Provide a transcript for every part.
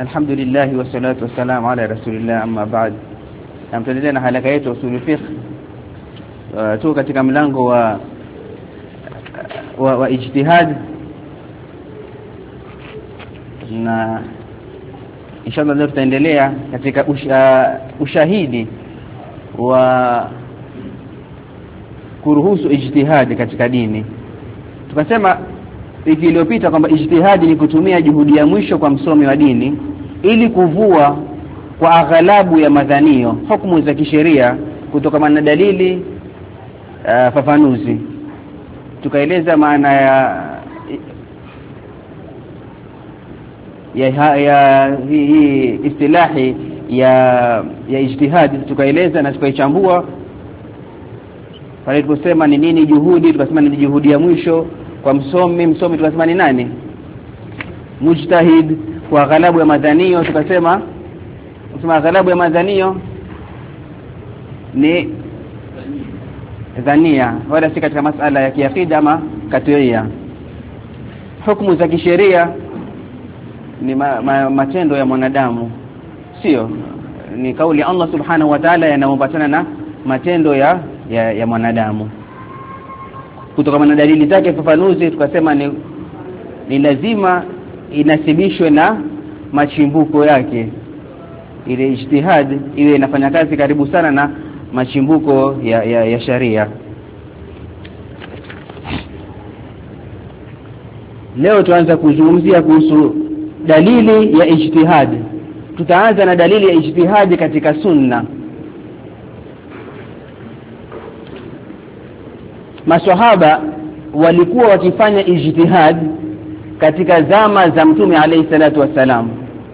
Alhamdulillah wa salatu wassalamu ala rasulillah, amma ba'd. Tuendelee na halaka yetu usul fiqh. Tuko katika mlango wa ijtihad, na inshallah leo tutaendelea katika ushahidi wa kuruhusu ijtihad katika dini. Tukasema wiki iliyopita kwamba ijtihadi ni kutumia juhudi ya mwisho kwa msomi wa dini ili kuvua kwa aghalabu ya madhanio hukumu za kisheria kutoka na dalili fafanuzi. Tukaeleza maana ya hii istilahi ya ijtihadi, tukaeleza na tukaichambua pale tuliposema ni nini juhudi. Tukasema ni juhudi ya mwisho kwa msomi tukasema ni nani? Mujtahid. Kwa ghalabu ya madhanio tukasema ghalabu ya madhanio ni dhania, wala si katika masala ya kiakida ama katuia. Hukumu za kisheria ni matendo ya mwanadamu, sio ni kauli Allah subhanahu wa ta'ala yanayoambatana na matendo ya mwanadamu. Kutoka na dalili zake fafanuzi tukasema ni lazima inasibishwe na machimbuko yake. Ile ijtihad iwe inafanya kazi karibu sana na machimbuko ya sharia. Leo tuanza kuzungumzia kuhusu dalili ya ijtihad. Tutaanza na dalili ya ijtihad katika sunna. Maswahaba walikuwa wakifanya ijtihad katika zama za Mtume alayhi salatu wasalam.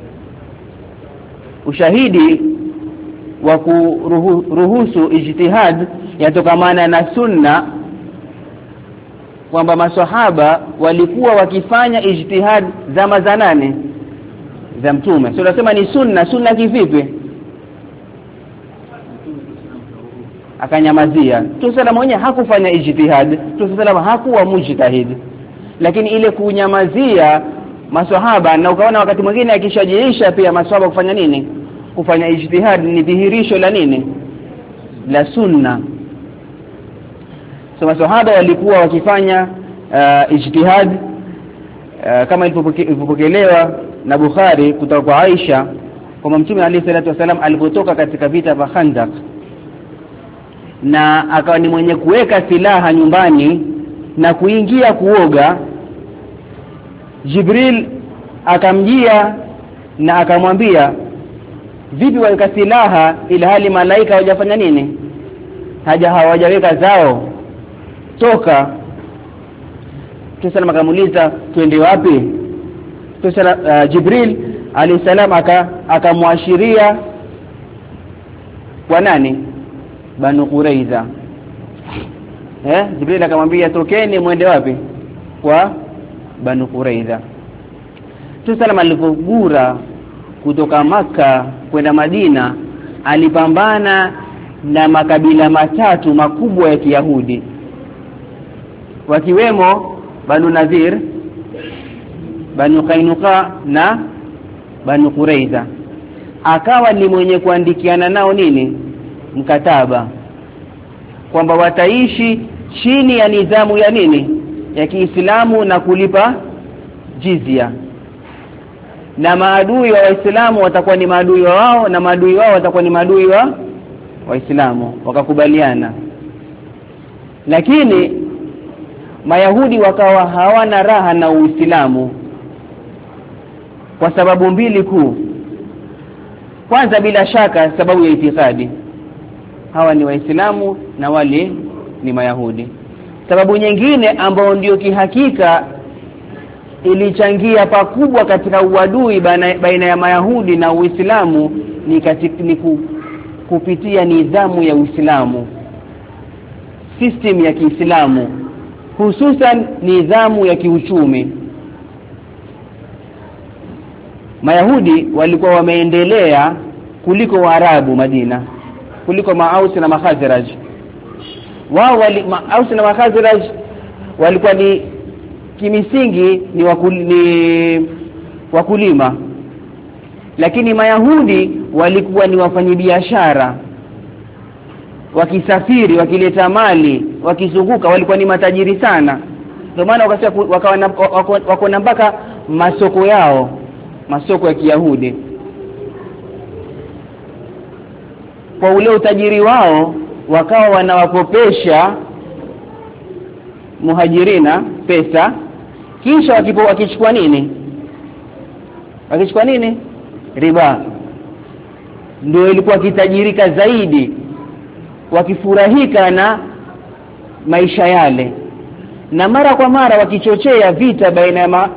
Ushahidi wa kuruhusu ijtihad yatokamana na sunna, kwamba maswahaba walikuwa wakifanya ijtihad zama za nane za Mtume. So tunasema ni sunna kivipi? Akanyamazia. Tusala mwenyewe hakufanya ijtihad, tusala hakuwa mujtahid, lakini ile kunyamazia maswahaba, na ukaona wakati mwingine akishajiisha pia maswahaba kufanya nini? Kufanya ijtihad ni dhihirisho la nini? La sunna. So maswahaba walikuwa wakifanya ijtihad kama ilipokelewa na Bukhari kutoka kwa Aisha kwamba Mtume alayhi salatu wasallam alipotoka katika vita vya Khandaq na akawa ni mwenye kuweka silaha nyumbani na kuingia kuoga, Jibril akamjia na akamwambia, vipi waweka silaha ila hali malaika hawajafanya nini? Hawajaweka zao, toka. Tusala akamuuliza twende wapi? Tusala Jibril alayhi salam akamwashiria kwa nani? Banu Quraiza. Jibril akamwambia tokeni mwende wapi? Kwa Banu Quraiza. Tusala alipogura kutoka Maka kwenda Madina, alipambana na makabila matatu makubwa ya Kiyahudi, wakiwemo Banu Nadhir, Banu Qainuqa na Banu Quraiza. Akawa ni mwenye kuandikiana nao nini? Mkataba kwamba wataishi chini ya nidhamu ya nini? Ya Kiislamu na kulipa jizya, na maadui wa Waislamu watakuwa ni maadui wao na maadui wao watakuwa ni maadui wa Waislamu. Wakakubaliana. Lakini Mayahudi wakawa hawana raha na Uislamu kwa sababu mbili kuu. Kwanza, bila shaka sababu ya itikadi, hawa ni Waislamu na wale ni Mayahudi. Sababu nyingine ambayo ndio kihakika ilichangia pakubwa katika uadui baina ya Mayahudi na Uislamu ni kupitia nidhamu ya Uislamu, system ya Kiislamu, hususan nidhamu ya kiuchumi. Mayahudi walikuwa wameendelea kuliko Waarabu Madina, kuliko Maausi na Makhazraj. Wao Maausi na Makhazraj walikuwa ni kimisingi ni wakulima, lakini Mayahudi walikuwa ni wafanyabiashara, wakisafiri, wakileta mali, wakizunguka, walikuwa ni matajiri sana. Ndio maana wakawa na mpaka masoko yao, masoko ya Kiyahudi. Kwa ule utajiri wao wakawa wanawakopesha muhajirina pesa, kisha wakichukua nini? Wakichukua nini? Riba. Ndio ilikuwa kitajirika zaidi, wakifurahika na maisha yale, na mara kwa mara wakichochea vita baina ya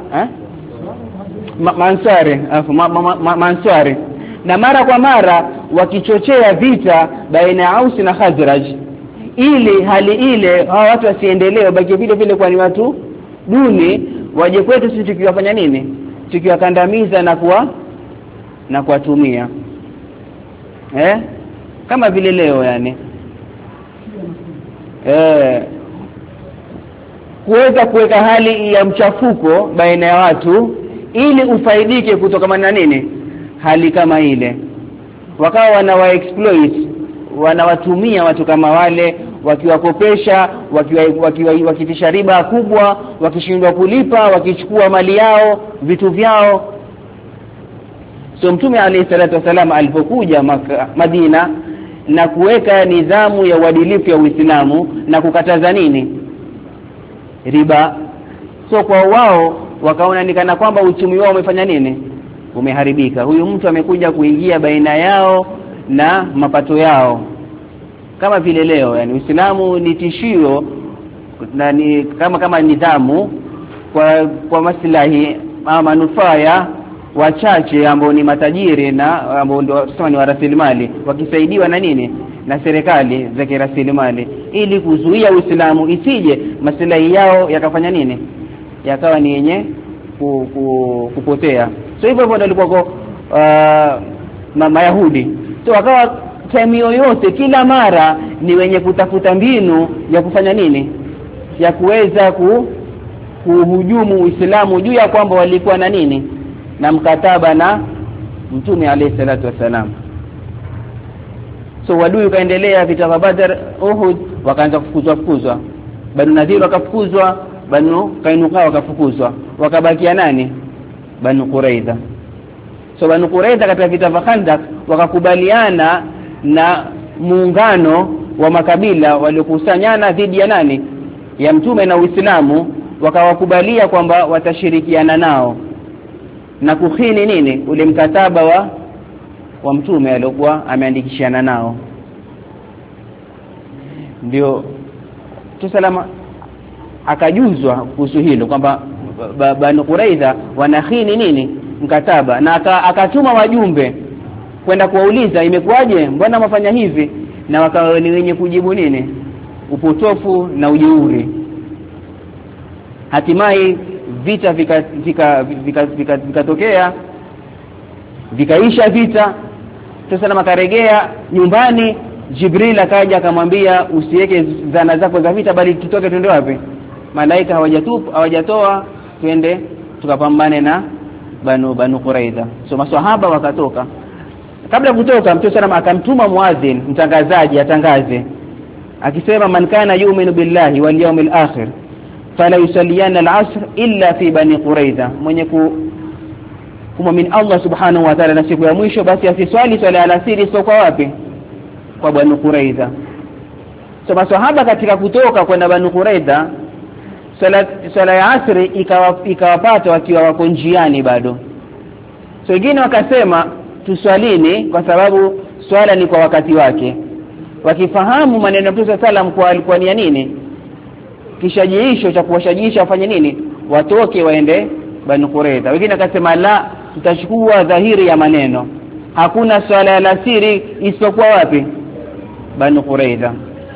Mansari, na mara kwa mara wakichochea vita baina ya Aus na Khazraj, ili hali ile hao watu wasiendelee, wabaki vile vile kwa ni watu duni, waje kwetu sisi tukiwafanya nini? Tukiwakandamiza na kuwatumia. Kama vile leo yani. Kuweza kuweka hali ya mchafuko baina ya watu ili ufaidike kutokana na nini? Hali kama ile. Wakawa wanawaexploit, wanawatumia watu kama wale, wakiwakopesha, wakitisha riba kubwa, wakishindwa kulipa, wakichukua mali yao, vitu vyao. So Mtume alayhi salatu wasalam alipokuja Madina na kuweka nidhamu ya uadilifu ya Uislamu na kukataza nini? Riba. So kwa wao wakaona nikana kwamba uchumi wao umefanya nini? Umeharibika. Huyu mtu amekuja kuingia baina yao na mapato yao. Kama vile leo yani Uislamu ni tishio na ni kama nidhamu kwa maslahi ama manufaa ya wachache ambao ni matajiri na ambao ndio tuseme ni warasilimali, wakisaidiwa na nini? Na serikali za kirasilimali, ili kuzuia Uislamu isije maslahi yao yakafanya nini? Yakawa ni yenye kupotea. So hivyo ndio walikuwa Mayahudi. So wakawa time yoyote kila mara ni wenye kutafuta mbinu ya kufanya nini? Ya kuweza kuhujumu Uislamu, juu ya kwamba walikuwa na nini? Na mkataba na Mtume alayhi salatu wasalam. So wadui ukaendelea, vita vya Badr, Uhud, wakaanza kufukuzwa. Banu Nadhir wakafukuzwa, Banu Kainuka wakafukuzwa, wakabakia nani? Banu Quraidha. So Banu Quraidha katika vita vya Khandaq wakakubaliana na muungano wa makabila waliokusanyana dhidi ya nani? Ya Mtume na Uislamu, wakawakubalia kwamba watashirikiana nao na kukhini nini? Ule mkataba wa Mtume aliokuwa ameandikishana nao. Ndio tusalama akajuzwa kuhusu hilo kwamba Banu Quraidha wanakhini nini? Mkataba, na akatuma wajumbe kwenda kuwauliza imekuwaje, mbona mafanya hivi? Na wakawa ni wenye kujibu nini? Upotofu na ujeuri. Hatimaye vita vikatokea, vikaisha vita. Sasa makarejea nyumbani, Jibril akaja akamwambia usiweke zana zako za vita, bali tutoke twende wapi? Malaika hawajatoa, twende tukapambane na Banu Quraidha. So maswahaba wakatoka. Kabla kutoka Mtume sallam akamtuma muadhin, mtangazaji, atangaze akisema man kana yu'minu billahi wal yawmil akhir fala yusalliyanna al-'asr illa fi Bani Quraidha, mwenye kumwamini Allah subhanahu wa ta'ala na siku ya mwisho basi asiswali swala ya alasiri sio kwa wapi? Kwa Bani Quraidha. So maswahaba katika kutoka kwenda Bani Quraidha, swala ya asri ikawapata wakiwa wako njiani bado. So wengine wakasema tuswalini kwa sababu swala ni kwa wakati wake, wakifahamu maneno ya Mtume sallam kwa alikuwa ni nini? Kishajiisho cha kuwashajiisha wafanye nini? Watoke waende Bani Quraidha. Wengine akasema la, tutachukua dhahiri ya maneno, hakuna swala ya alasiri isipokuwa wapi? Bani Quraidha.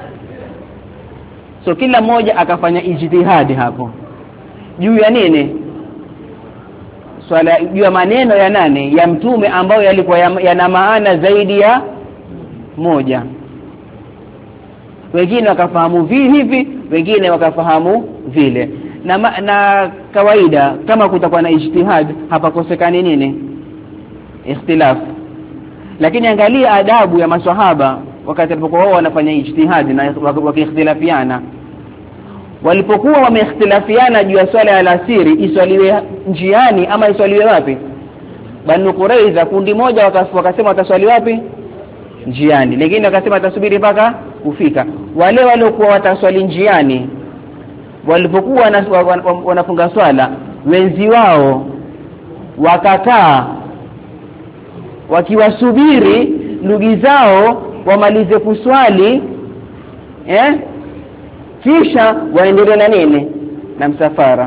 So kila mmoja akafanya ijtihadi hapo juu ya nini? Swala juu ya maneno ya nani? Ya Mtume, ambayo yalikuwa yana maana zaidi ya moja. Wengine wakafahamu hivi, wengine wakafahamu vile. Na kawaida kama kutakuwa na ijtihad hapakosekani nini? ikhtilaf. Lakini angalia adabu ya maswahaba wakati walipokuwa wanafanya ijtihadi na wakiikhtilafiana. Walipokuwa wameikhtilafiana juu ya swala ya alasiri iswaliwe njiani ama iswaliwe wapi, Banu Quraiza kundi moja wakasema wataswali wapi, njiani, lakini wakasema watasubiri mpaka kufika. Wale waliokuwa wataswali njiani walipokuwa wanafunga swala, wenzi wao wakakaa wakiwasubiri ndugu zao wamalize kuswali, kisha waendelee na nini, na msafara.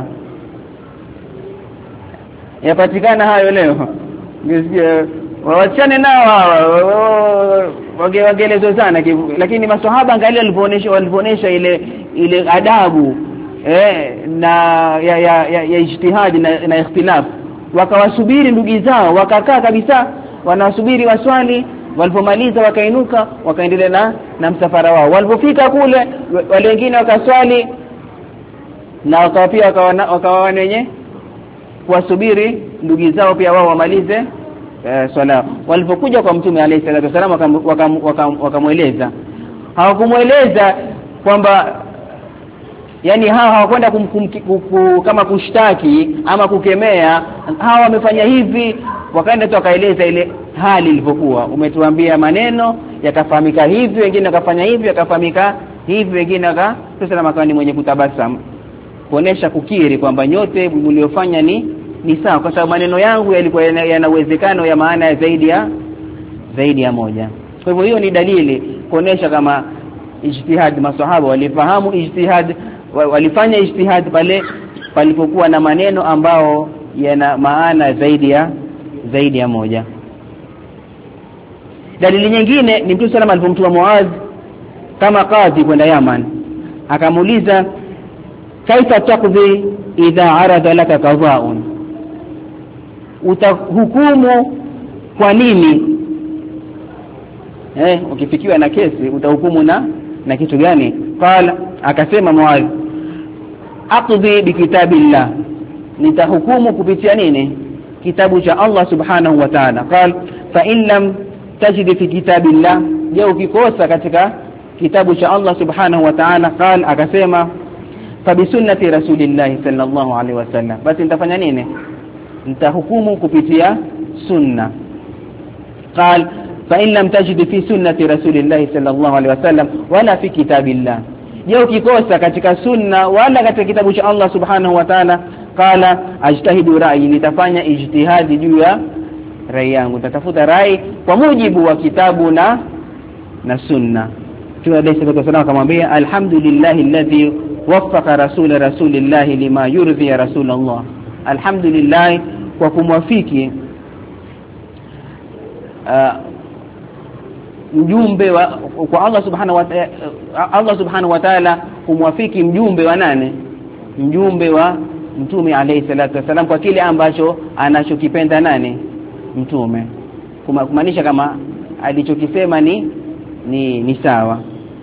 Yapatikana hayo leo. Waachane nao wangelezo sana, lakini maswahaba angalia walipoonyesha ile adabu na ya ijtihadi na ikhtilaf. Wakawasubiri ndugu zao, wakakaa kabisa wanasubiri waswali, walipomaliza wakainuka wakaendelea na msafara wao. Walipofika kule wale wengine wakaswali na wakawapia wakawa wenye kuwasubiri ndugu zao pia wao wamalize swala. Walipokuja kwa Mtume alayhi salatu wasallam wakamueleza, hawakumueleza kwamba yani hawakwenda kama kushtaki ama kukemea, hawa wamefanya hivi, wakaenda tu wakaeleza ile hali ilivyokuwa. Umetuambia maneno yakafahamika hivi, wengine wakafanya hivi yakafahamika hivi, wengine sasa makani mwenye kutabasamu kuonesha kukiri kwamba nyote mliofanya ni sawa, kwa sababu maneno yangu yalikuwa yana uwezekano ya maana ya zaidi ya moja. Kwa hivyo hiyo ni dalili kuonesha kama ijtihad, maswahaba walifahamu ijtihad, walifanya ijtihad pale palipokuwa na maneno ambao yana maana zaidi ya moja. Dalili nyingine ni Mtume sallallahu alayhi wasallam alipomtuma Muadh kama kadhi kwenda Yaman, akamuuliza kaifa taqdi idha arada laka qada'un, utahukumu kwa nini ukifikiwa na kesi utahukumu na kitu gani? Qala, akasema Muadh, aqdi bi kitabillah, nitahukumu kupitia nini, kitabu cha Allah subhanahu wa ta'ala. Qala fa in lam tajid fi kitabillah, je ukikosa katika kitabu cha Allah subhanahu wa ta'ala? Qala, akasema fa bi sunnati rasulillah sallallahu alaihi wasallam, basi nitafanya nini, nitahukumu kupitia sunna. Qala fa in lam tajid fi sunnati rasulillah sallallahu alaihi wasallam wala fi kitabillah, je ukikosa katika sunna wala katika kitabu cha Allah subhanahu wa ta'ala? Qala ajtahidu ra'yi, nitafanya ijtihadi juu ya rai yangu, nitatafuta rai kwa mujibu wa kitabu na sunna. Mtume alayhi salatu wasallam akamwambia alhamdulillahi alladhi waffaqa rasulillahi lima yurdi ya rasulullah, alhamdulillah kwa kumwafiki mjumbe kwa Allah subhanahu wa ta'ala kumwafiki mjumbe wa nane, mjumbe wa Mtume alayhi salatu wasallam kwa kile ambacho anachokipenda nani, Mtume, kumaanisha kama alichokisema ni sawa.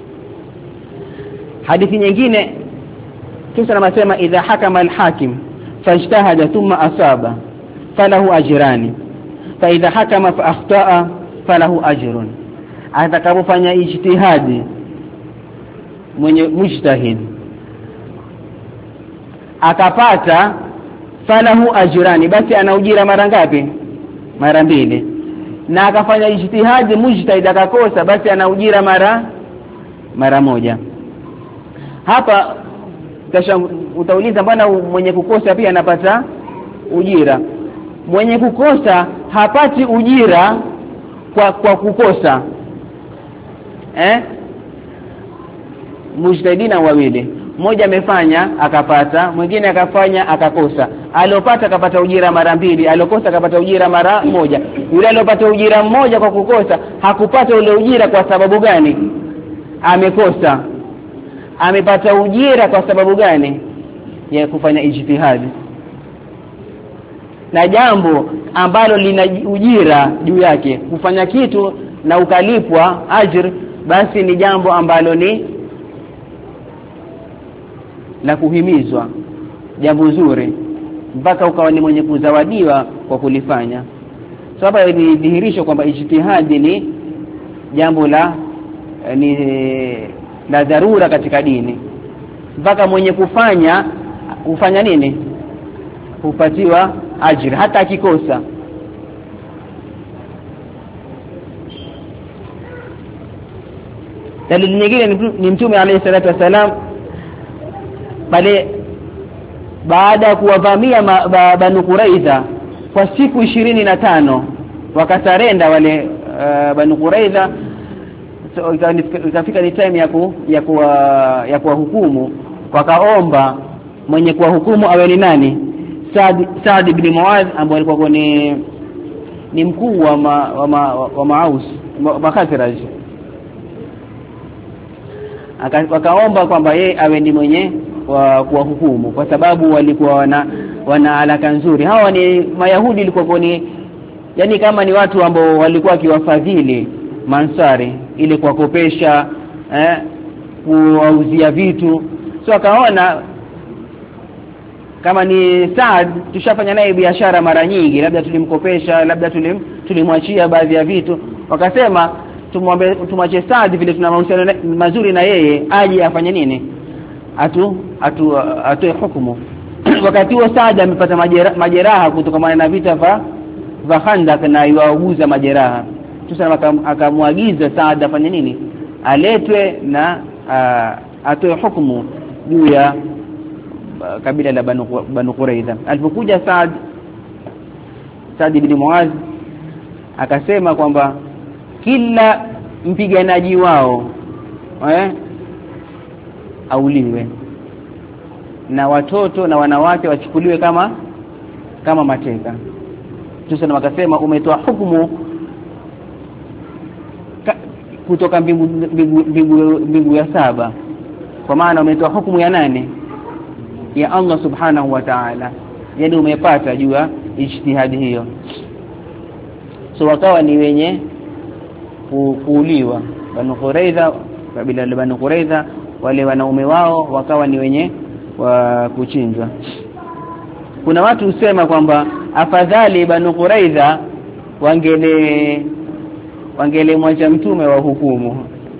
Hadithi nyingine kisha anasema idha hakama al-hakim fajtahada thumma asaba falahu ajrani, fa idha hakama fa akhtaa falahu ajrun, atakapofanya ijtihadi mwenye mujtahid akapata falahu ajrani, basi ana ujira mara ngapi, mara mbili. Na akafanya ijtihadi mujtahid akakosa, basi ana ujira mara moja. Hapa kisha utauliza mbona mwenye kukosa pia anapata ujira? Mwenye kukosa hapati ujira kwa kukosa. Mujtahidina wawili, mmoja amefanya akapata, mwingine akafanya akakosa. Alopata akapata ujira mara mbili, alokosa akapata ujira mara moja. Yule alopata ujira mmoja kwa kukosa hakupata ule ujira kwa sababu gani? Amekosa. Amepata ujira kwa sababu gani? Ya kufanya ijtihadi. Na jambo ambalo lina ujira juu yake, kufanya kitu na ukalipwa ajr, basi ni jambo ambalo ni la kuhimizwa, jambo zuri, mpaka ukawa ni mwenye kuzawadiwa kwa kulifanya. sababu ni dhihirisho kwamba ijtihadi ni jambo la dharura katika dini, mpaka mwenye kufanya nini hupatiwa ajira hata akikosa. Dalili nyingine ni Mtume alayhi salatu wasalam pale baada ya kuwavamia Banu Quraidha kwa siku 25 wakasarenda wale Banu Quraidha. So ikafika ni time ya kuwahukumu, wakaomba mwenye kuwahukumu awe ni nani? Saad ibn Muadh ambaye alikuwa ni mkuu wa Maus wa Khazraj. Wakaomba kwamba yeye awe ni mwenye kuwahukumu kwa sababu walikuwa wana alaka nzuri. Hawa ni Mayahudi, ilikuwa yani kama ni watu ambao walikuwa wakiwafadhili Mansari ili kuwakopesha kuwauzia vitu. So akaona kama ni Saad tushafanya naye biashara mara nyingi, labda tulimkopesha, labda tulimwachia baadhi ya vitu. Wakasema tumwache Saad vile tuna mahusiano mazuri na yeye, aje afanye nini? Atoe hukumu. Wakati huo Saad amepata majeraha kutokana na vita vya Khandaq na yuauguza majeraha. Tusema akamwagiza Saad afanye nini? Aletwe na atoe hukumu juu ya kabila la Banu Quraidha. Alipokuja Saad ibn Muadh akasema kwamba kila mpiganaji wao auliwe na watoto na wanawake wachukuliwe kama mateka. Tuseme wakasema umetoa hukumu kutoka mbingu ya 7, kwa maana umetoa hukumu ya nani? Ya Allah subhanahu wa ta'ala. Yani umepata juu ya ijtihadi hiyo. So wakawa ni wenye kuuliwa Banu Quraidha, kabila la Banu Quraidha, wale wanaume wao wakawa ni wenye wa kuchinjwa. Kuna watu husema kwamba afadhali Banu Quraidha wangele mwacha mtume wa hukumu.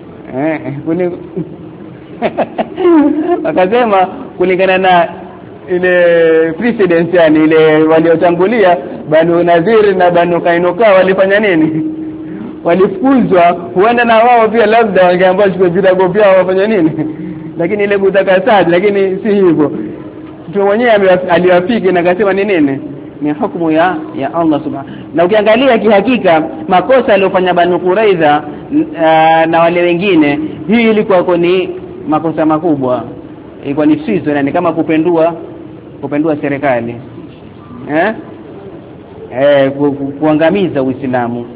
Wakasema kulingana na ile precedence, yani ile waliotangulia Banu Nadhir na Banu Kainuka walifanya nini? Walifukuzwa. Huenda na wao pia labda wangeambiwa chukue virago vyao wafanye nini? Lakini ile kutaka Saad, lakini si hivyo. Mtu mwenyewe aliwafiki na akasema ni nini? Ni hukumu ya Allah subhanahu. Na ukiangalia kihakika makosa aliyofanya Banu Quraidha na wale wengine, hii ilikuwa ni makosa makubwa. Ilikuwa ni fizo, yani kama kupendua serikali. Kuangamiza Uislamu.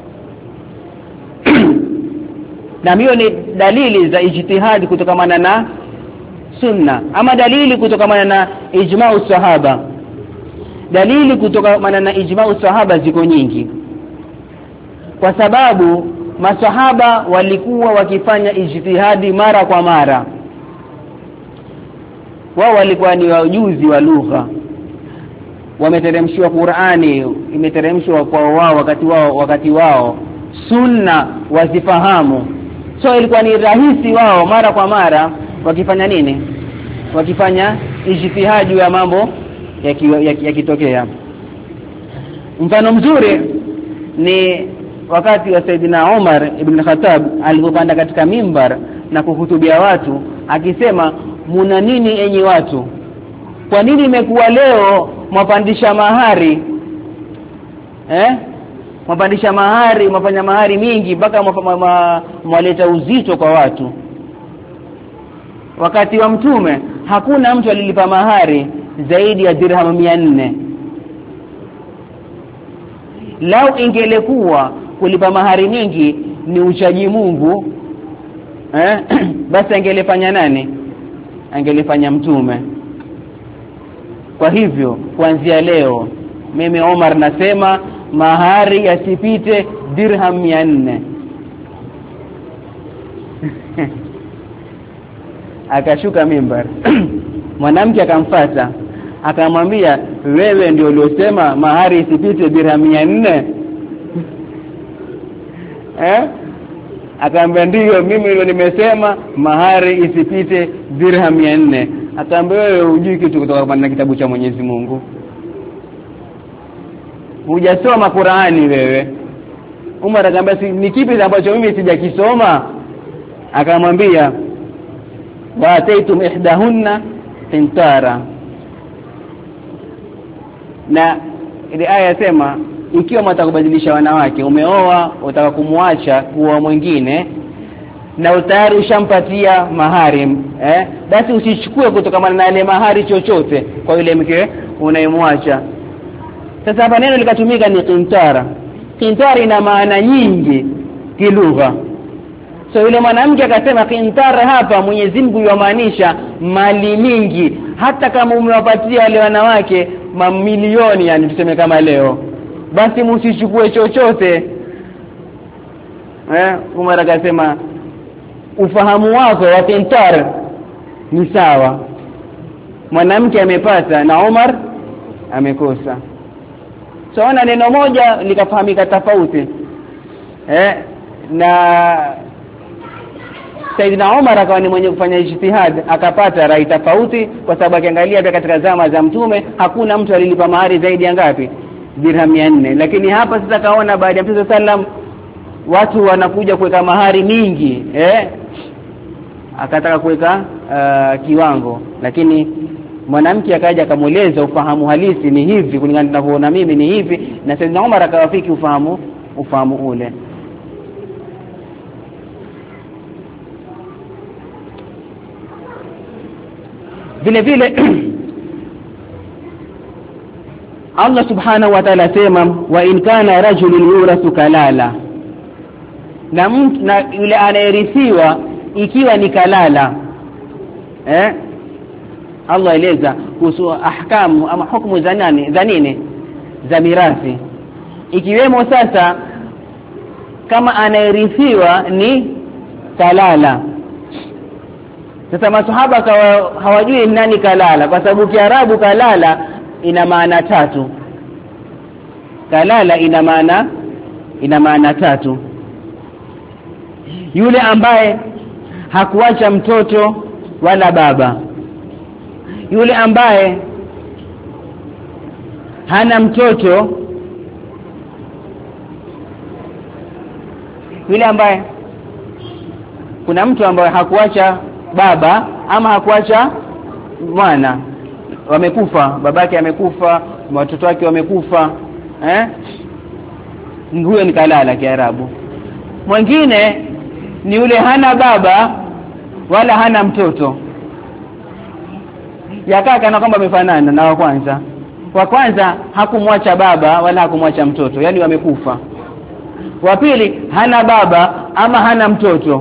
Na hiyo ni dalili za ijtihadi kutokamana na sunna. Ama dalili kutokamana na ijma'u sahaba. Dalili kutokamana na ijma'u sahaba ziko nyingi, kwa sababu masahaba walikuwa wakifanya ijtihadi mara kwa mara. Wao walikuwa ni wajuzi wa lugha, wameteremshiwa Qur'ani, imeteremshwa kwa wao wakati wao, sunna wazifahamu. So ilikuwa ni rahisi wao mara kwa mara wakifanya nini? Wakifanya ijtihadi ya mambo yakitokea. Mfano mzuri ni wakati wa Saidina Umar ibn Khattab alipopanda katika mimbar na kuhutubia watu akisema, muna nini enyi watu? Kwa nini imekuwa leo mwapandisha mahari? Mwapandisha mahari, mwafanya mahari mingi mpaka mwaleta uzito kwa watu. Wakati wa mtume hakuna mtu alilipa mahari zaidi ya dirham 400. Lau ingelekuwa kulipa mahari nyingi ni uchaji Mungu, basi angelifanya nani? Angelifanya mtume. Kwa hivyo kuanzia leo mimi Omar nasema mahari yasipite dirham 400. Akashuka mimbar. Mwanamke akamfuata akamwambia, wewe ndio uliosema mahari isipite dirham 400? Akaambia ndio mimi hilo nimesema mahari isipite dirham 400. Akaambia wewe hujui kitu kutoka na kitabu cha Mwenyezi Mungu. Hujasoma Qur'ani wewe. Umar akamwambia ni kipi ambacho mimi sijakisoma? Akamwambia wa ataitum ihdahunna qintara. Na ile aya yasema ikiwa mtakubadilisha wanawake, umeoa utaka kumwacha kuwa mwingine na tayari ushampatia mahari, basi usichukue kutokana na ile mahari chochote kwa yule mke unayemwacha. Sasa hapa neno likatumika ni qintara. Qintara ina maana nyingi kilugha. So yule mwanamke akasema qintara hapa Mwenyezi Mungu yamaanisha mali mingi, hata kama umewapatia wale wanawake mamilioni, yani tuseme kama leo, basi msichukue chochote. Umar akasema ufahamu wako wa qintara ni sawa, mwanamke amepata na Umar amekosa. So ona neno moja likafahamika tofauti. Na Saidina Umar akawa ni mwenye kufanya ijtihad, akapata rai tofauti, kwa sababu akiangalia pia katika zama za Mtume hakuna mtu alilipa mahari zaidi ya ngapi? Dirham 400. Lakini hapa sasa kaona baada ya Mtume sallam watu wanakuja kuweka mahari mingi, akataka kuweka kiwango, lakini mwanamke akaja akamueleza ufahamu halisi ni hivi, kulingana na ninavyoona mimi ni hivi, na Saidina Umar akawafiki ufahamu ule. Vile vile Allah subhanahu wa ta'ala sema wa in kana rajulun yurathu kalala, na mtu na yule anayerithiwa ikiwa ni kalala. Allah eleza kuhusu ahkamu ama hukumu za nini za mirathi, ikiwemo sasa kama anayerithiwa ni kalala. Sasa masahaba hawajui nani kalala, kwa sababu Kiarabu kalala ina maana tatu. Kalala ina maana tatu. Yule ambaye hakuacha mtoto wala baba, yule ambaye hana mtoto, yule ambaye kuna mtu ambaye hakuacha baba ama hakuacha mwana, wamekufa, babake amekufa, watoto wake wamekufa, huyo ni kalala Kiarabu. Mwingine ni yule hana baba wala hana mtoto, yakaa kana kwamba amefanana na wa kwanza. Wa kwanza hakumwacha baba wala hakumwacha mtoto, yani wamekufa. Wa pili hana baba ama hana mtoto.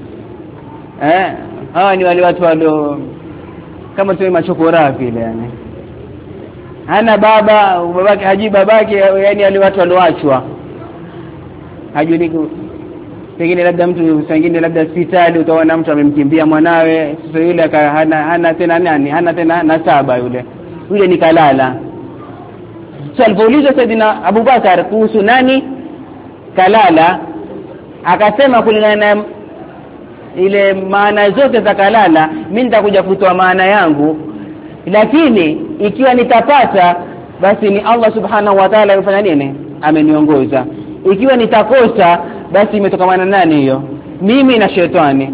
Hawa ni wale watu walio kama tuseme machokora vile, yani hana baba, babake haji babake, yani wale watu walioachwa. Hajui pengine labda mtu mwingine labda hospitali utaona mtu amemkimbia mwanawe, sasa yule hana tena nani, hana tena nasaba, yule ni kalala. So alipoulizwa Saidina Abu Bakar kuhusu nani kalala, akasema kulingana na ile maana zote za kalala mimi nitakuja kutoa maana yangu, lakini ikiwa nitapata basi ni Allah subhanahu wa ta'ala amefanya nini, ameniongoza. Ikiwa nitakosa basi imetokana na nani hiyo, mimi na shetani.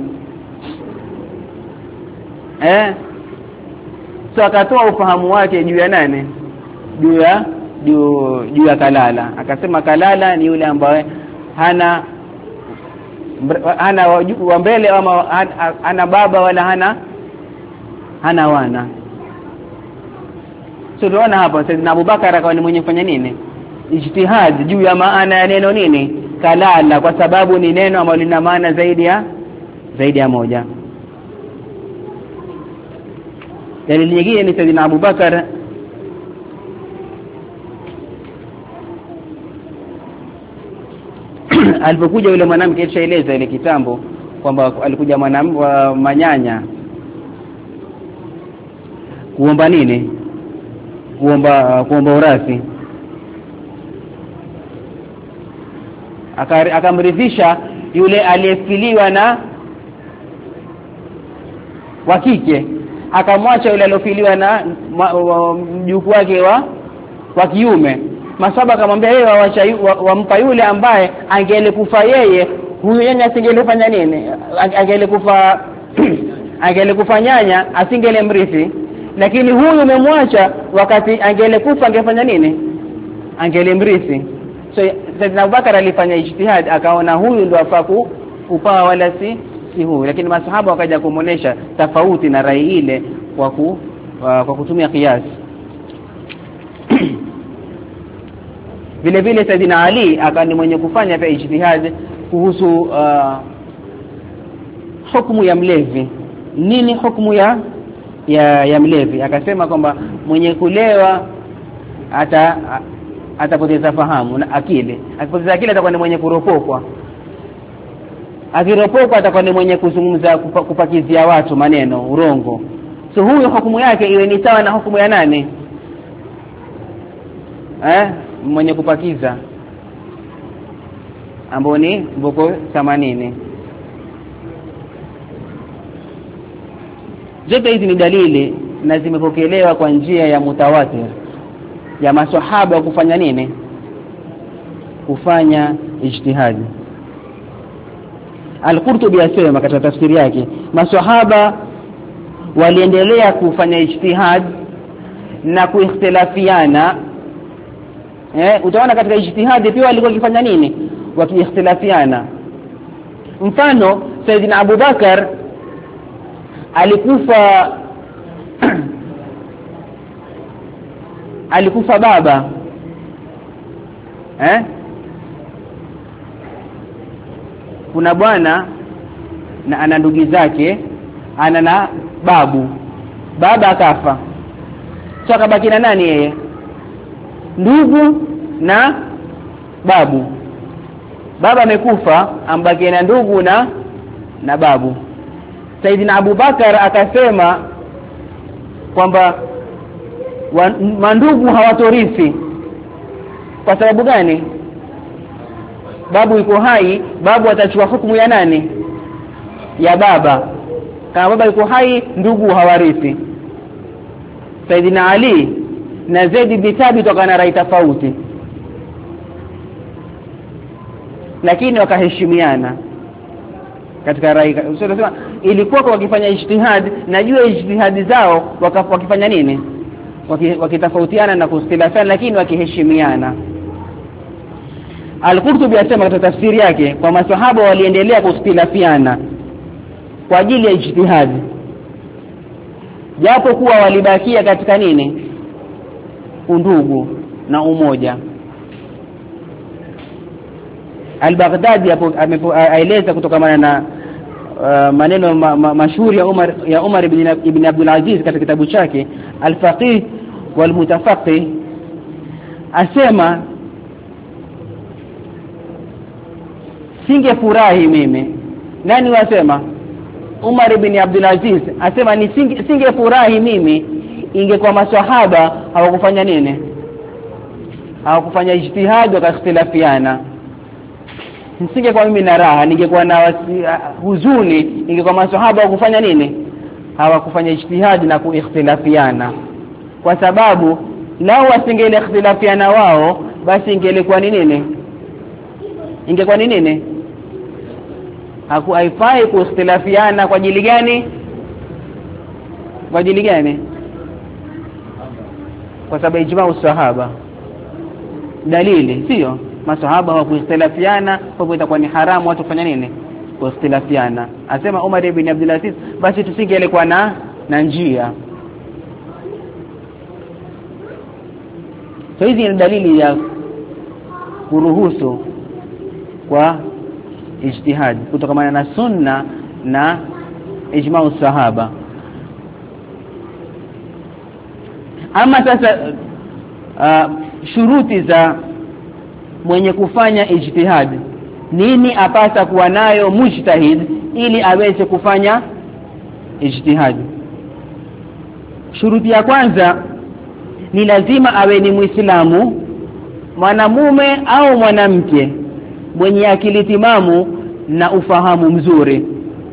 So akatoa ufahamu wake juu ya nani, juu ya kalala. Akasema kalala ni yule ambaye hana wa mbele ama hana baba wala hana wana. So tunaona hapa Saidina Abu Bakar akawa ni mwenye kufanya nini, ijtihad juu ya maana ya neno nini kalala, kwa sababu ni neno ambalo lina maana zaidi ya moja. Dalili nyingine ni Saidina Abu Bakar alipokuja yule mwanamke, alishaeleza ile kitambo kwamba alikuja mwanamke wa manyanya kuomba nini, kuomba urathi. akamridhisha yule aliyefiliwa na wa kike, akamwacha yule aliyofiliwa na mjukuu wake wa kiume. Masaba akamwambia yeye wampa yule ambaye angelikufa yeye, huyu nyanya asingelifanya nini? Angelikufa angelikufa nyanya asingelemrithi, lakini huyu umemwacha wakati angelikufa angefanya nini? Angelemrithi. So Saidina Abubakar alifanya ijtihad, akaona huyu ndio afaa kupawa wala si huyu, lakini masahaba wakaja kumuonesha tofauti na rai ile kwa kutumia kiasi. Vile vile Saidina Ali akani mwenye kufanya pia ijtihad kuhusu hukumu ya mlevi. Nini hukumu ya mlevi? Akasema kwamba mwenye kulewa atapoteza fahamu na akili. Akipoteza akili atakuwa ni mwenye kuropokwa. Akiropokwa atakuwa ni mwenye kuzungumza, kupakizia watu maneno urongo. So huyu hukumu yake iwe ni sawa na hukumu ya nani? Mwenye kupakiza, ambao ni mboko 80. Zote hizi ni dalili na zimepokelewa kwa njia ya mutawatir ya maswahaba kufanya nini? Kufanya ijtihadi. Al-Qurtubi asema katika tafsiri yake, maswahaba waliendelea kufanya ijtihad na kuikhtilafiana. Utaona katika ijtihadi pia walikuwa wakifanya nini? Wakiikhtilafiana. Mfano Saidina Abubakar alikufa baba, kuna bwana na ana ndugu zake, ana na baba akafa. So akabaki na nani yeye? Ndugu na babu. Baba amekufa, ambaki na ndugu na babu. Saidina Abubakar akasema kwamba mandugu hawatorithi. Kwa sababu gani? Babu yuko hai, babu atachukua hukumu ya nani? Ya baba. Kama baba yuko hai, ndugu hawarithi. Saidina Ali na Zaid ibn Thabit wakana rai tofauti, lakini wakaheshimiana katika rai. Tunasema ilikuwa wakifanya ijtihad, najua ijtihadi zao wakifanya nini? Wakitofautiana na kustilafiana, lakini wakiheshimiana. Al-Qurtubi asema katika tafsiri yake kwa maswahaba waliendelea kustilafiana kwa ajili ya ijtihad, japo kuwa walibakia katika nini? Undugu na umoja. Al-Baghdadi aeleza kutokana na maneno mashuhuri ya Umar ibn Abdul Aziz katika kitabu chake Al-Faqih wal-Mutafaqih, asema singefurahi mimi. Nani wasema? Umar ibn Abdul Aziz asema ni singefurahi mimi ingekuwa maswahaba hawakufanya nini? Hawakufanya ijtihad wakakhtilafiana. Nisingekuwa mimi na raha, ningekuwa na huzuni ingekuwa maswahaba hawakufanya nini? Hawakufanya ijtihad na kuikhtilafiana. Kwa sababu lao wasingele ikhtilafiana wao, basi ingelikuwa ni nini? Ingekuwa ni nini? Haifai kuikhtilafiana. Kwa ajili gani? Kwa ajili gani? Kwa sababu ijma usahaba dalili, sio? Masahaba hawakuikhtilafiana, kwa hivyo itakuwa ni haramu watu kufanya nini? Kuikhtilafiana. Asema Umar ibn Abdul Aziz, basi tusingelikuwa na njia. So hizi ni dalili ya kuruhusu kwa ijtihad kutokana na sunna na ijma usahaba. Ama sasa shuruti za mwenye kufanya ijtihad, nini apasa kuwa nayo mujtahid ili aweze kufanya ijtihad? Shuruti ya kwanza ni lazima awe ni Muislamu, mwanamume au mwanamke, mwenye akili timamu na ufahamu mzuri.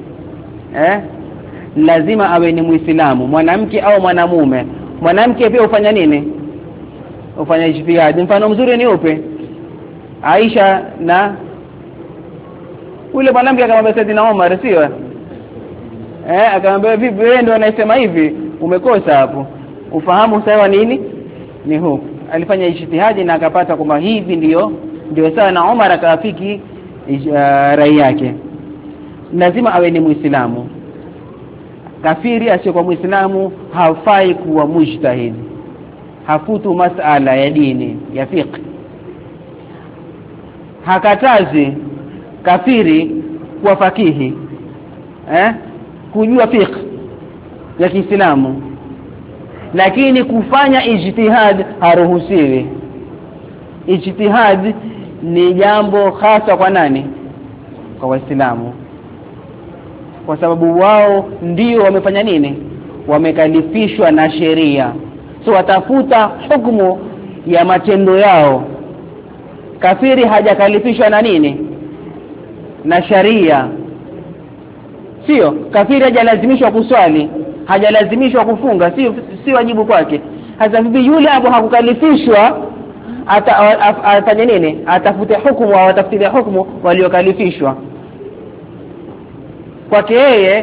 Lazima awe ni Muislamu, mwanamke au mwanamume. Mwanamke pia ufanya nini? Ufanya ijtihad. Mfano mzuri ni upe? Aisha na ule mwanamke akamwambia Saidina Umar, sio? Akamwambia vipi wewe ndio unasema hivi? Umekosa hapo. Ufahamu sawa nini? Ni huko. Alifanya ijtihadi na akapata kwamba hivi ndio sawa, na Umar akafiki rai yake. Lazima awe ni Muislamu. Kafiri asiyokuwa Muislamu hafai kuwa mujtahid. Hafutu masala ya dini ya fiqh. Hakatazi kafiri kuwa fakihi, kujua fiqh ya Kiislamu, lakini kufanya ijtihad haruhusiwi. Ijtihad ni jambo hasa kwa nani? Kwa Waislamu, kwa sababu wao ndio wamefanya nini? Wamekalifishwa na sheria, so watafuta hukumu ya matendo yao. Kafiri hajakalifishwa na nini? Na sharia. Sio kafiri hajalazimishwa kuswali, hajalazimishwa kufunga, si wajibu kwake. Hasa vipi yule ambaye hakukalifishwa atafanya nini? Atafute hukumu au atafutilia hukumu waliokalifishwa. Kwake yeye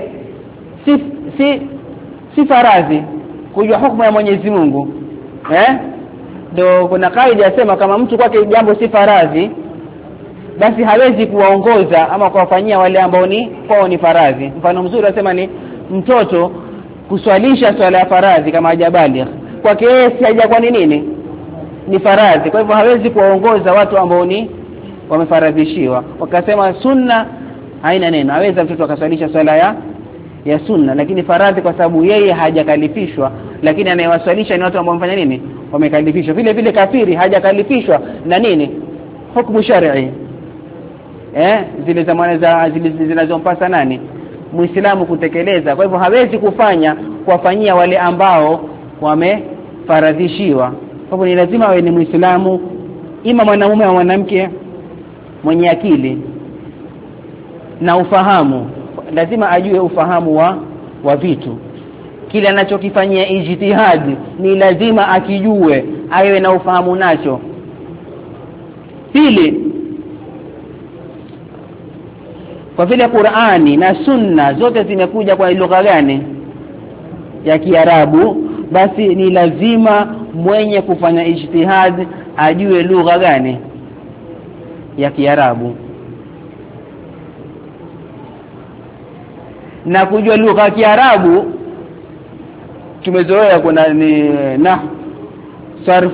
si faradhi kujua hukumu ya Mwenyezi Mungu. Ndio kuna kaida yasema kama mtu kwake jambo si faradhi, basi hawezi kuwaongoza ama kuwafanyia wale ambao ni kwao ni faradhi. Mfano mzuri wasema ni mtoto kuswalisha swala ya faradhi kama hajabaligh, kwake yeye si hajakuwa ni nini? Ni faradhi. Kwa hivyo hawezi kuwaongoza watu ambao ni wamefaradhishiwa. Wakasema sunna haina neno, aweza mtoto akaswalisha swala ya sunna, lakini faradhi kwa sababu yeye hajakalifishwa, lakini anayewaswalisha ni watu ambao wamefanya nini? Wamekalifishwa. Vile vile kafiri hajakalifishwa na nini? Hukumu shar'i. Zile zamana zinazompasa nani? Muislamu kutekeleza. Kwa hivyo hawezi kuwafanyia wale ambao wamefaradhishiwa. Kwa hivyo ni lazima awe ni Muislamu, ima mwanamume au mwanamke mwenye akili na ufahamu. Lazima ajue ufahamu wa vitu. Kile anachokifanyia ijtihadi ni lazima akijue, awe na ufahamu nacho. Pili, kwa vile Qur'ani na Sunna zote zimekuja kwa lugha gani? Ya Kiarabu, basi ni lazima mwenye kufanya ijtihad ajue lugha gani? Ya Kiarabu. Na kujua lugha ya Kiarabu tumezoea kuna ni sarf.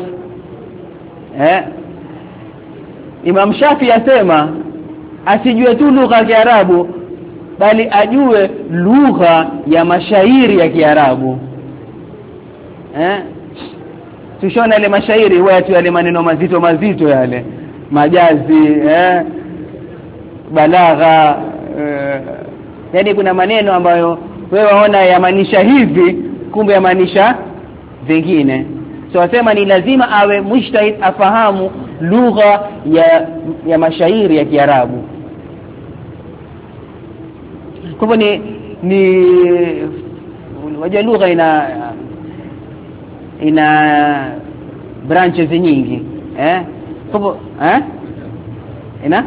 Imam Shafi asema asijue tu lugha ya Kiarabu, bali ajue lugha ya mashairi ya Kiarabu. Tushona ile mashairi wetu yale maneno mazito yale, majazi, balagha, yani kuna maneno ambayo wewe waona yamaanisha hivi, kumbe yamaanisha vingine. So wasema ni lazima awe mujtahid, afahamu lugha ya mashairi ya Kiarabu. Kwa hivyo ni wajua lugha ina branches nyingi. Kwa hivyo ina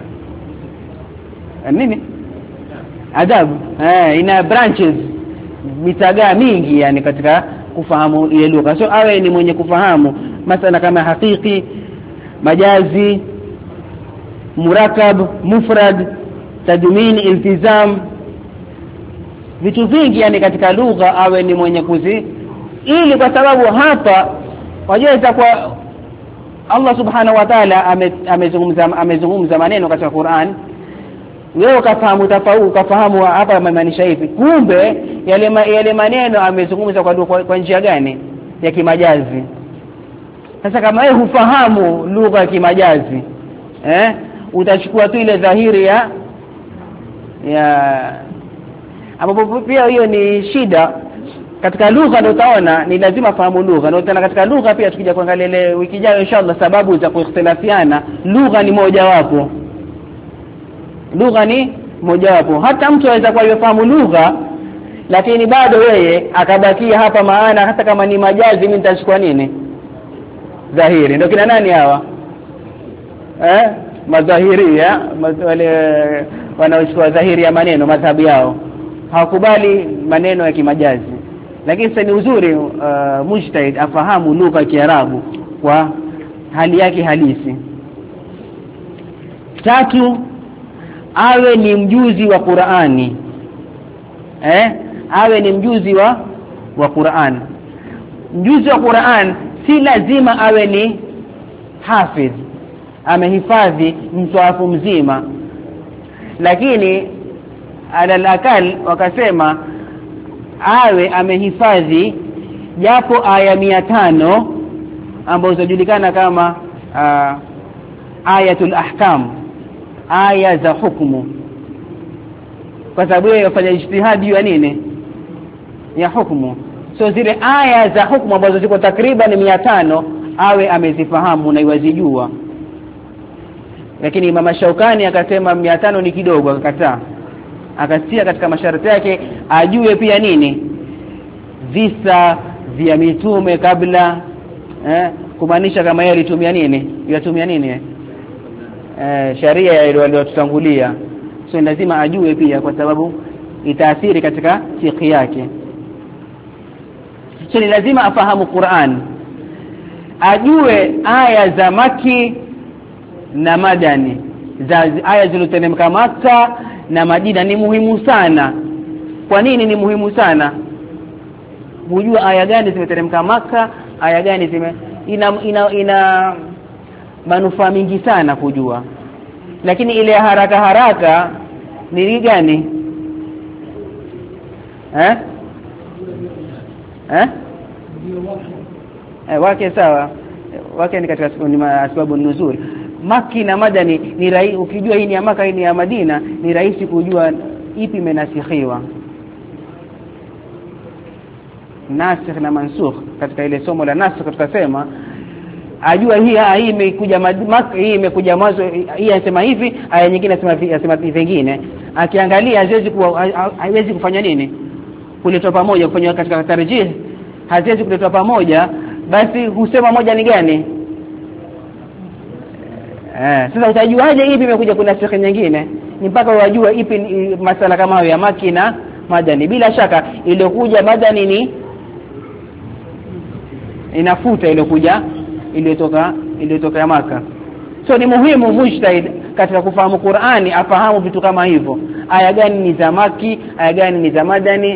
nini? Adabu. Ina branches, mitagaa mingi yani katika kufahamu ile lugha. So awe ni mwenye kufahamu masala kama hakiki, majazi, murakab, mufrad, tadmin, iltizam, vitu vingi yani katika lugha awe ni mwenye ili kwa sababu hapa wajua itakuwa Allah subhanahu wa ta'ala amezungumza maneno katika Qur'an, wewe ukafahamu hapa maanisha hivi, kumbe yale maneno amezungumza kwa njia gani? Ya kimajazi. Sasa kama wewe hufahamu lugha ya kimajazi, utachukua tu ile dhahiri ya ambapo pia hiyo ni shida katika lugha. Ndio utaona ni lazima fahamu lugha. Ndio tena katika lugha pia tukija kuangalia wiki ijayo inshallah sababu za kuikhtilafiana, lugha ni moja wapo. lugha ni mojawapo. Hata mtu anaweza kuwa yafahamu lugha lakini bado yeye akabakia hapa maana, hata kama ni majazi mimi nitachukua nini? Dhahiri. Ndio kina nani hawa? Madhahiria, wale wanaochukua dhahiri ya maneno, madhhabu yao. Hawakubali maneno ya kimajazi. Lakini sasa ni uzuri mujtahid afahamu lugha ya Kiarabu kwa hali yake halisi. 3, awe ni mjuzi wa Qur'ani. Awe ni mjuzi wa Qur'an. Mjuzi wa Qur'an si lazima awe ni hafidh, amehifadhi mswahafu mzima, lakini alalakal wakasema awe amehifadhi japo aya 500 ambazo zinajulikana kama ayatul ahkam, aya za hukumu, kwa sababu yeye yafanya ijtihadi ya nini? Ya hukumu. So zile aya za hukumu ambazo ziko takriban 500 awe amezifahamu na iwazijua. Lakini Imam Shaukani akasema 500 ni kidogo, akakataa. Akasia katika masharti yake ajue pia nini? Visa vya mitume kabla, kumaanisha kama yeye alitumia nini? Yatumia nini? Sharia iliyotutangulia. So lazima ajue pia, kwa sababu itaathiri katika fiqh yake. So ni lazima afahamu Qur'an, ajue aya za Maki na Madani, za aya zilizoteremka Makka na Madina. Ni muhimu sana. Kwa nini ni muhimu sana? Kujua aya gani zimeteremka Makka, aya gani ina manufaa mingi sana kujua. Lakini ile haraka ni gani? Wake sawa. Wake ni katika sababu nuzuri. Maki na Madani ni rahisi ukijua hii ni ya Maka, hii ni ya Madina, ni rahisi kujua ipi imenasikhiwa. Nasikh na mansukh, katika ile somo la nasikh tutasema ajua hii imekuja Maka, hii imekuja mwanzo, hii anasema hivi, aya nyingine anasema vingine. Akiangalia haiwezi kufanya nini? Kuletwa pamoja, kufanywa katika tarjih, haziwezi kuletwa pamoja. Basi husema moja ni gani? Sasa utajuaje ipi imekuja kuna sikhi nyingine? Ni mpaka wajue ipi masala kama hayo ya Maki na Madani. Bila shaka iliyokuja Madani ni inafuta iliyotoka ya Maka. So ni muhimu mujtahid katika kufahamu Qur'ani afahamu vitu kama hivyo. Aya gani ni za Maki, aya gani ni za Madani.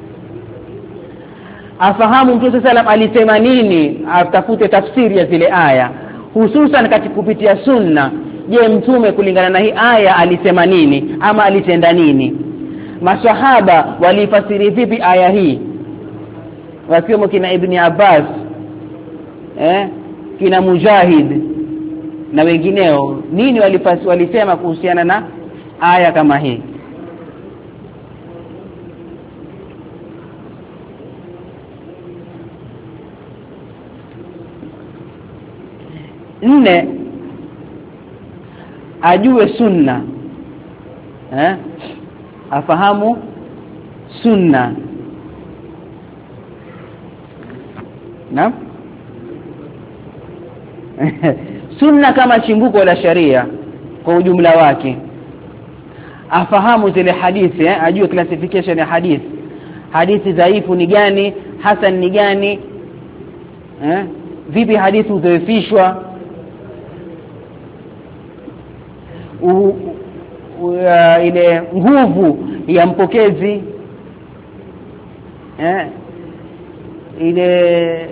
Afahamu Mtume sallam alisema nini, atafute tafsiri ya zile aya, hususan katika kupitia sunna. Je, Mtume kulingana na hii aya alisema nini ama alitenda nini? Maswahaba walifasiri vipi aya hii? Wakiwemo kina Ibn Abbas, kina Mujahid na wengineo, nini walisema kuhusiana na aya kama hii? Nne, ajue sunna. Afahamu sunna. Naam. Sunna kama chimbuko la sharia kwa ujumla wake. Afahamu zile hadithi, ajue classification ya hadithi. Hadithi dhaifu ni gani, hasan ni gani? Vipi hadithi udhaifishwa? Ile nguvu ya mpokezi, ile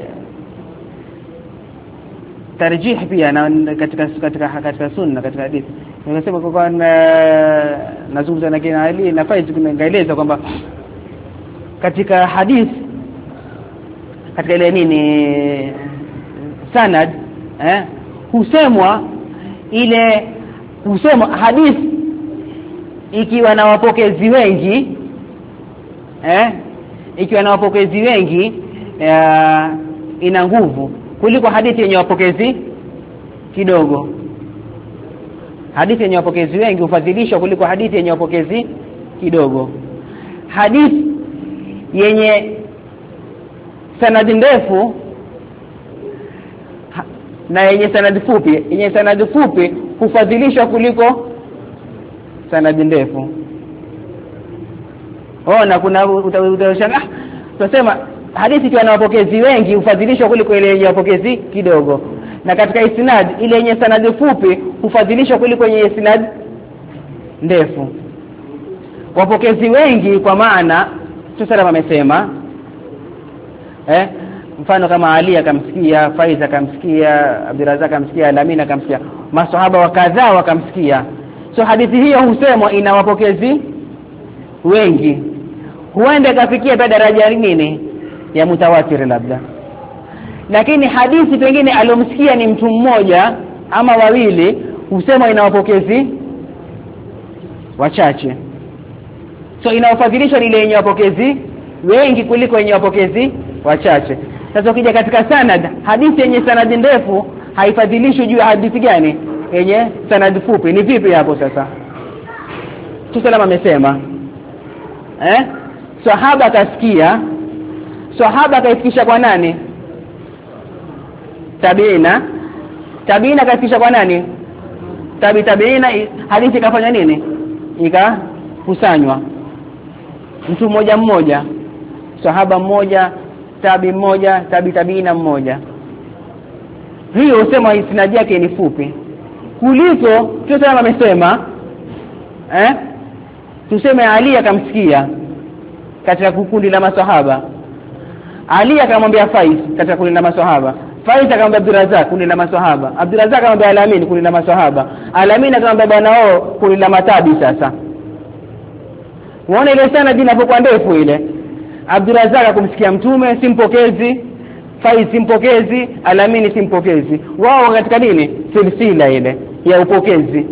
tarjih pia na katika sunna, katika hadithi. Nimesema kwa nazungumza na kina Ali na Faiz, kunaeleza kwamba katika hadithi, katika ile nini sanad, husemwa hadithi ikiwa na wapokezi wengi, ikiwa na wapokezi wengi ina nguvu kuliko hadithi yenye wapokezi kidogo. hadithi yenye wapokezi wengi hufadhilishwa kuliko hadithi yenye wapokezi kidogo. Hadithi yenye sanadi ndefu na yenye sanadi fupi hufadhilishwa kuliko sanadi ndefu. Ona kuna utashangaa tunasema hadithi ikiwa na wapokezi wengi hufadhilishwa kuliko ile yenye wapokezi kidogo, na katika isnad ile yenye sanadi fupi hufadhilishwa kuliko yenye isnad ndefu. Wapokezi wengi kwa maana tusala wamesema mfano kama Ali akamsikia, Faiz akamsikia, Abdurazak akamsikia, Alamin akamsikia, maswahaba wakadhaa wakamsikia. So hadithi hiyo husemwa ina wapokezi wengi, huenda kafikia daraja nini ya mutawatir labda. Lakini hadithi pengine alomsikia ni mtu mmoja ama wawili, husema ina wapokezi wachache. So inawafadhilisha ile yenye wapokezi wengi kuliko yenye wapokezi wachache. Sasa ukija katika sanad, hadithi yenye sanadi ndefu haifadhilishwi juu ya hadithi gani yenye sanadi fupi. Ni vipi hapo sasa? Tusalama amesema sahaba kasikia, sahaba kaifikisha kwa nani? Tabiina kaifikisha kwa nani? Tabiina. Hadithi ikafanya nini? Ikakusanywa mtu mmoja, sahaba mmoja, tabi mmoja, tabiina mmoja. Hiyo usema isnadi yake ni fupi kuliko tuseme amesema tuseme Ali akamsikia katika kundi la maswahaba, Ali akamwambia Faiz katika kundi la maswahaba, Faiz akamwambia Abdurazak kundi la maswahaba, Abdurazak akamwambia Alamin kundi la maswahaba, Alamin akamwambia bwanao kundi la matabi. Sasa unaona ile sana inapokuwa ndefu ile, Abdurazak akumsikia mtume simpokezi, Faiz simpokezi, Alamin simpokezi, wao katika nini silsila ile ya upokezi.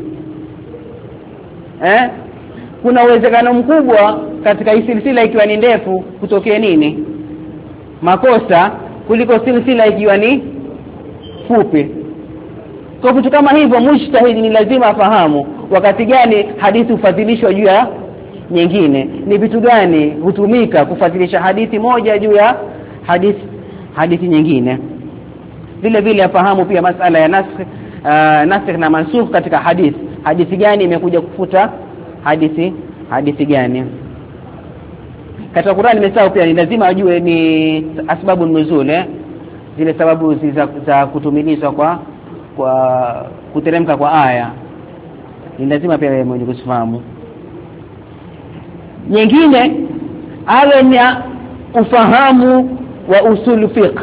Kuna uwezekano mkubwa katika hii silsila ikiwa ni ndefu kutokea nini makosa kuliko silsila ikiwa ni fupi. Kwa vitu kama hivyo mujtahidi ni lazima afahamu wakati gani hadithi hufadhilishwa juu ya nyingine, ni vitu gani hutumika kufadhilisha hadithi moja juu ya hadithi nyingine. Vile vile afahamu pia masala ya nasikh na mansukh katika hadithi gani imekuja kufuta hadithi gani. Katika Qur'an nimesahau pia ni lazima ajue ni asbabu nuzul, zile sababu za kutumilizwa kwa kuteremka kwa aya, ni lazima pia wewe mwenye kufahamu. Nyingine awe ni ufahamu wa usul fiqh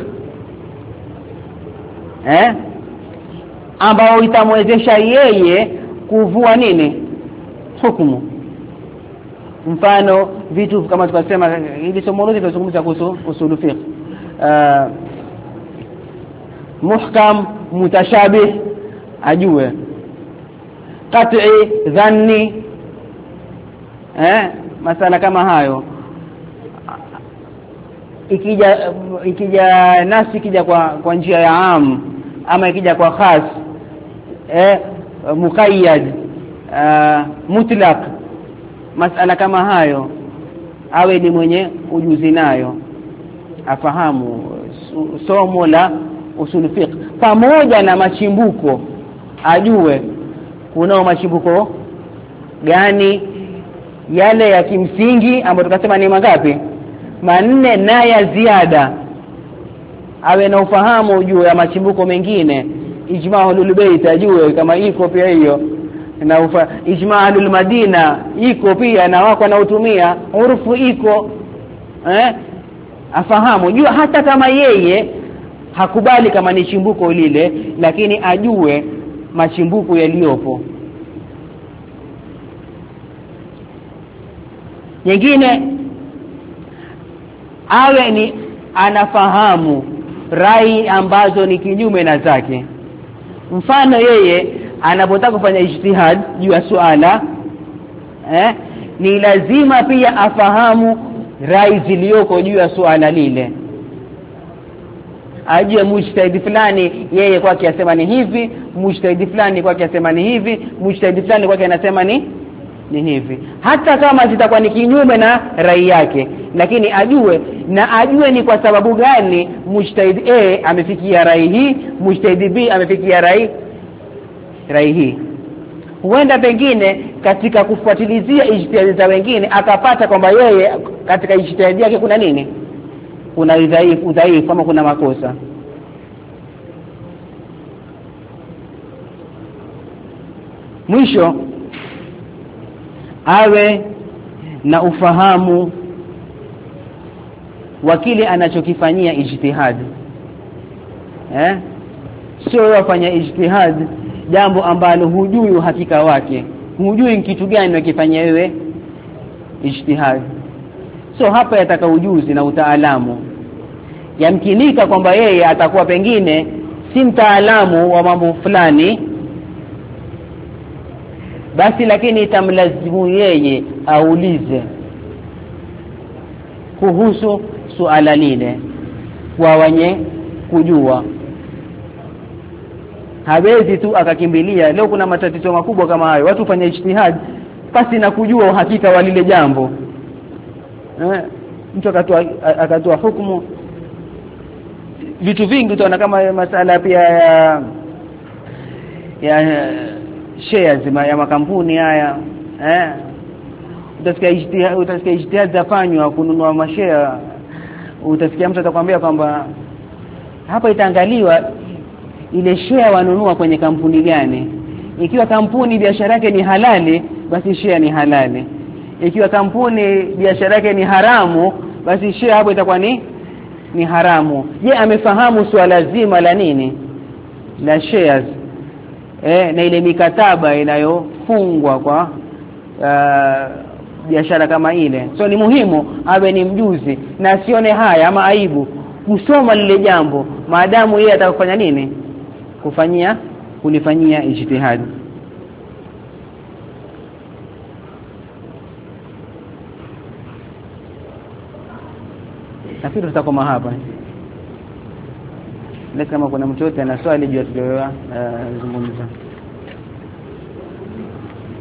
ambao itamwezesha yeye kuvua nini hukumu. Mfano vitu kama tukasema ili somo lote tunazungumza kuhusu usul fiqh, muhkam, mutashabih ajue, qat'i, dhanni, masala kama hayo. Ikija nasi ikija kwa njia ya am ama ikija kwa khas, muqayyad, mutlaq, masala kama hayo awe ni mwenye ujuzi nayo, afahamu somo la usul fiqh pamoja na machimbuko, ajue kunao machimbuko gani yale ya kimsingi ambayo tukasema ni mangapi, 4, na ya ziada awe na ufahamu juu ya machimbuko mengine. Ijma'ul bayt ajue kama iko pia hiyo, na ijma'ul Madina iko pia na wako nautumia, urfu iko afahamu jua, hata kama yeye hakubali kama ni chimbuko lile, lakini ajue machimbuko yaliyopo. Nyingine awe ni anafahamu rai ambazo ni kinyume na zake. Mfano yeye anapotaka kufanya ijtihad juu ya suala ni lazima pia afahamu rai zilizoko juu ya suala lile. ajue mujtahid fulani yeye kwake asema ni hivi, mujtahid fulani kwake asema ni hivi, mujtahid fulani kwake anasema ni hivi, hata kama zitakuwa ni kinyume na rai yake, lakini ajue ni kwa sababu gani mujtahid A amefikia rai hii, mujtahid B amefikia rai hii. Huenda pengine katika kufuatilizia ijtihadi za wengine akapata kwamba yeye katika ijtihadi yake kuna nini, kuna udhaifu kama kuna makosa. Mwisho awe na ufahamu wa kile anachokifanyia ijtihadi. Sio wafanya ijtihadi jambo ambalo hujui uhakika wake, hujui kitu gani unakifanyia wewe ijtihadi. So hapa yataka ujuzi na utaalamu. Yamkinika kwamba yeye atakuwa pengine si mtaalamu wa mambo fulani, basi lakini itamlazimu yeye aulize kuhusu suala lile kwa wenye kujua. Hawezi tu akakimbilia. Leo kuna matatizo makubwa kama hayo, watu fanya ijtihad pasi na kujua uhakika wa lile jambo. Mtu akatoa hukumu. Vitu vingi utaona kama masala pia ya shares ya makampuni haya, utasikia ijtihad zafanywa kununua mashare. Utasikia mtu atakwambia kwamba hapa itaangaliwa ile share wanunua kwenye kampuni gani. Ikiwa kampuni biashara yake ni halali, basi share ni halali. Ikiwa kampuni biashara yake ni haramu, basi share hapo itakuwa ni haramu. Je, amefahamu swala zima la nini, la shares na ile mikataba inayofungwa kwa biashara kama ile. So ni muhimu awe ni mjuzi na asione haya ama aibu kusoma lile jambo, maadamu yeye atakufanya nini, kulifanyia ijtihad. Nafikiri tutakoma hapa. Kama kuna mtu yote ana swali juu ya tuliyozungumza.